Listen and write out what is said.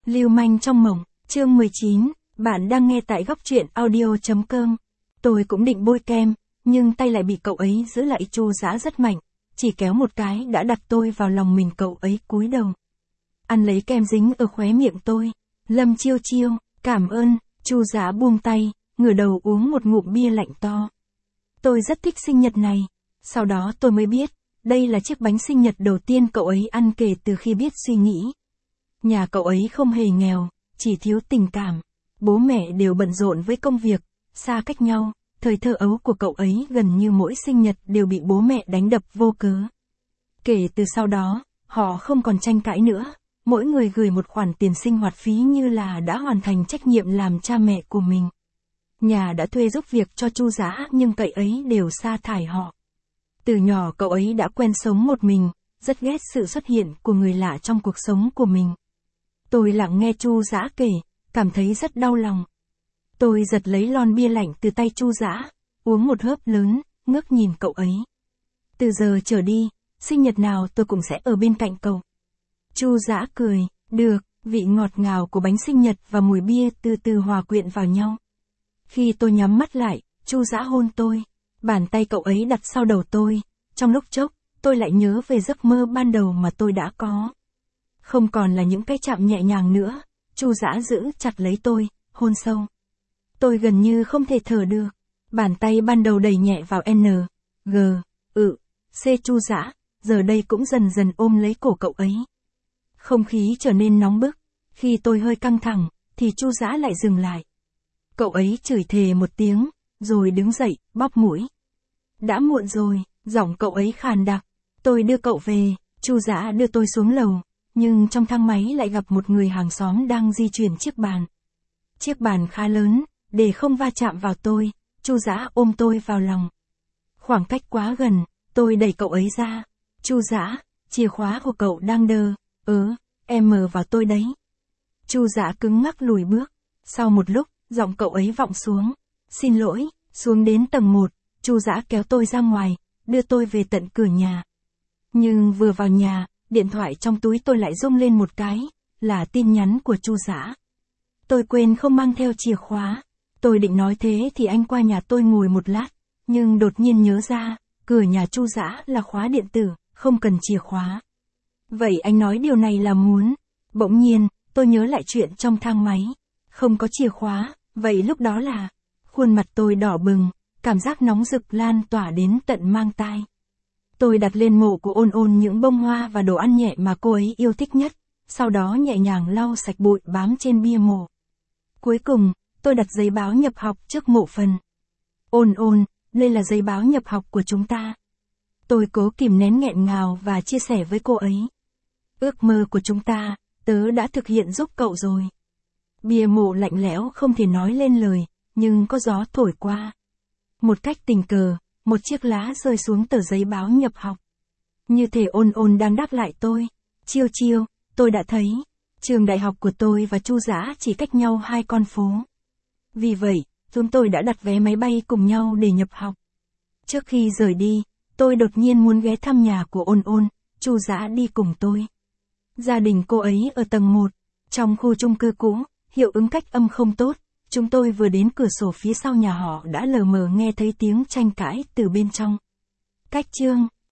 Lưu manh trong mộng, chương 19, bạn đang nghe tại góc truyện audio.com. Tôi cũng định bôi kem, nhưng tay lại bị cậu ấy giữ lại. Chu Dã rất mạnh, chỉ kéo một cái đã đặt tôi vào lòng mình. Cậu ấy cúi đầu, ăn lấy kem dính ở khóe miệng tôi. Lâm Chiêu Chiêu, cảm ơn. Chu Dã buông tay, ngửa đầu uống một ngụm bia lạnh to. Tôi rất thích sinh nhật này. Sau đó tôi mới biết, đây là chiếc bánh sinh nhật đầu tiên cậu ấy ăn kể từ khi biết suy nghĩ. Nhà cậu ấy không hề nghèo, chỉ thiếu tình cảm. Bố mẹ đều bận rộn với công việc, xa cách nhau. Thời thơ ấu của cậu ấy gần như mỗi sinh nhật đều bị bố mẹ đánh đập vô cớ. Kể từ sau đó, họ không còn tranh cãi nữa. Mỗi người gửi một khoản tiền sinh hoạt phí như là đã hoàn thành trách nhiệm làm cha mẹ của mình. Nhà đã thuê giúp việc cho Chu Dã nhưng cậu ấy đều sa thải họ. Từ nhỏ cậu ấy đã quen sống một mình, rất ghét sự xuất hiện của người lạ trong cuộc sống của mình. Tôi lặng nghe Chu Dã kể, cảm thấy rất đau lòng. Tôi giật lấy lon bia lạnh từ tay Chu Dã, uống một hớp lớn, ngước nhìn cậu ấy. Từ giờ trở đi, sinh nhật nào tôi cũng sẽ ở bên cạnh cậu. Chu Dã cười, được, vị ngọt ngào của bánh sinh nhật và mùi bia từ từ hòa quyện vào nhau. Khi tôi nhắm mắt lại, Chu Dã hôn tôi. Bàn tay cậu ấy đặt sau đầu tôi. Trong lúc chốc, tôi lại nhớ về giấc mơ ban đầu mà tôi đã có. Không còn là những cái chạm nhẹ nhàng nữa. Chu Dã giữ chặt lấy tôi, hôn sâu. Tôi gần như không thể thở được. Bàn tay ban đầu đẩy nhẹ vào N, G, C. Chu Dã, giờ đây cũng dần dần ôm lấy cổ cậu ấy. Không khí trở nên nóng bức. Khi tôi hơi căng thẳng, thì Chu Dã lại dừng lại. Cậu ấy chửi thề một tiếng, rồi đứng dậy, bóp mũi. Đã muộn rồi, giọng cậu ấy khàn đặc. Tôi đưa cậu về. Chu Dã đưa tôi xuống lầu, nhưng trong thang máy lại gặp một người hàng xóm đang di chuyển chiếc bàn. Chiếc bàn khá lớn, để không va chạm vào tôi, Chu Dã ôm tôi vào lòng. Khoảng cách quá gần, tôi đẩy cậu ấy ra. Chu Dã, chìa khóa của cậu đang đơ. Em mở vào tôi đấy. Chu Dã cứng ngắc lùi bước. Sau một lúc, giọng cậu ấy vọng xuống. Xin lỗi. Xuống đến tầng 1, Chu Dã kéo tôi ra ngoài, đưa tôi về tận cửa nhà. Nhưng vừa vào nhà, điện thoại trong túi tôi lại rung lên một cái, là tin nhắn của Chu Dã. Tôi quên không mang theo chìa khóa. Tôi định nói thế thì anh qua nhà tôi ngồi một lát, nhưng đột nhiên nhớ ra, cửa nhà Chu Dã là khóa điện tử, không cần chìa khóa. Vậy anh nói điều này là muốn. Bỗng nhiên, tôi nhớ lại chuyện trong thang máy. Không có chìa khóa, vậy lúc đó là... Khuôn mặt tôi đỏ bừng, cảm giác nóng rực lan tỏa đến tận mang tai. Tôi đặt lên mộ của Ôn Ôn những bông hoa và đồ ăn nhẹ mà cô ấy yêu thích nhất, sau đó nhẹ nhàng lau sạch bụi bám trên bia mộ. Cuối cùng, tôi đặt giấy báo nhập học trước mộ phần. Ôn Ôn, đây là giấy báo nhập học của chúng ta. Tôi cố kìm nén nghẹn ngào và chia sẻ với cô ấy. Ước mơ của chúng ta, tớ đã thực hiện giúp cậu rồi. Bia mộ lạnh lẽo không thể nói lên lời, nhưng có gió thổi qua. Một cách tình cờ, một chiếc lá rơi xuống tờ giấy báo nhập học. Như thể Ôn Ôn đang đáp lại tôi. Chiêu Chiêu, tôi đã thấy, trường đại học của tôi và Chu Dã chỉ cách nhau 2 con phố. Vì vậy, chúng tôi đã đặt vé máy bay cùng nhau để nhập học. Trước khi rời đi, tôi đột nhiên muốn ghé thăm nhà của Ôn Ôn, Chu Dã đi cùng tôi. Gia đình cô ấy ở tầng 1, trong khu chung cư cũ, hiệu ứng cách âm không tốt. Chúng tôi vừa đến cửa sổ phía sau nhà họ đã lờ mờ nghe thấy tiếng tranh cãi từ bên trong. Cách chương